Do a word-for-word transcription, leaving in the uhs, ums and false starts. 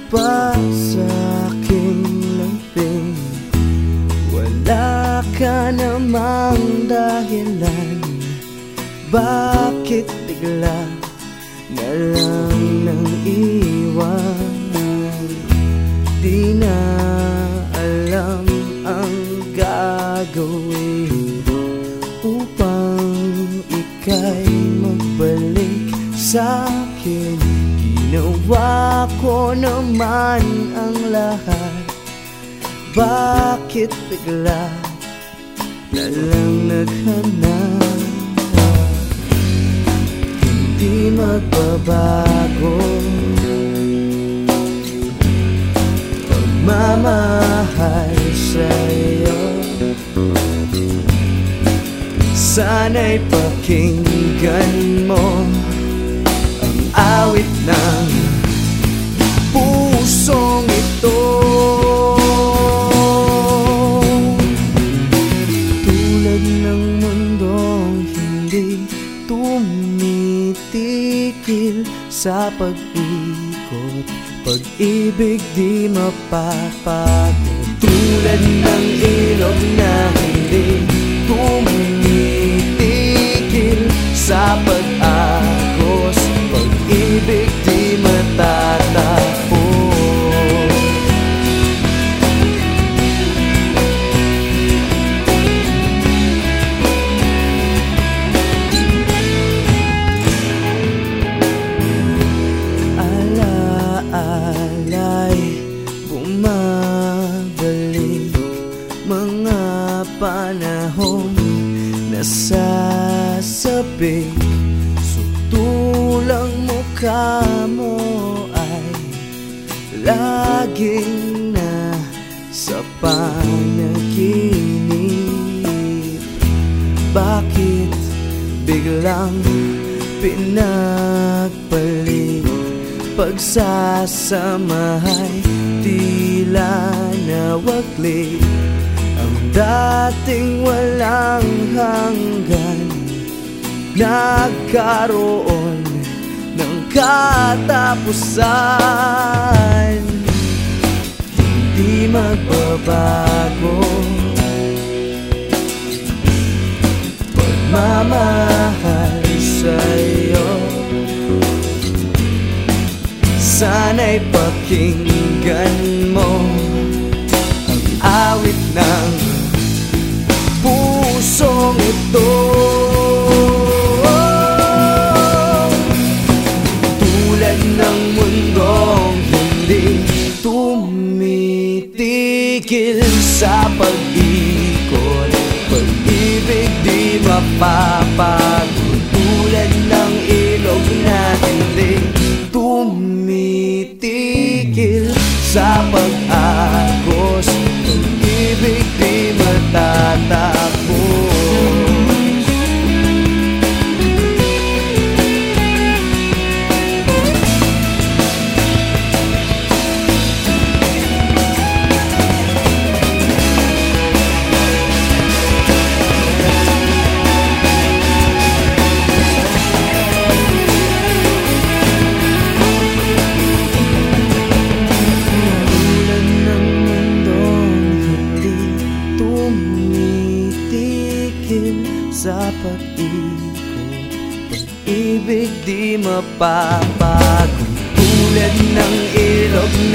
pa sa aking lamping, wala ka namang dahilan. Bakit bigla na lang nang iwan? Di na alam ang gagawin upang ika'y magbalik sa'kin. Ginawa ko naman ang lahat. Bakit bigla na lang naghanap? Hindi magbabago pagmamahal sa'yo. Sana'y pakinggan mo ang awit ng pusong ito. Tulad ng mundong hindi tumitigil sa pag-ikot, pag-ibig di mapapagod. Tulad ng ilog na hindi tumitigil sa pag-agos, pag-ibig di matatapos. Alaalay, bumabalik mga panahong nasasabik. Sutulang mukha mo ay laging nasa panaginip. Bakit biglang pinagpalit? Pagsasamahay tila nawaglit. Ang dating walang hanggan nagkaroon ng katapusan. Hindi magbabago pagmamahal sa'yo. Sana'y pakinggan mo ang awit ng pusong ito. Tulad ng mundong hindi tumitigil sa pag-ikot, pag-ibig di mapapagod. Tulad ng ilog na hindi tumitigil sa pag-agos, pag-ibig di matatapos. Sa pag-ikot, pag-ibig di mapapagod. Tulad ng ilog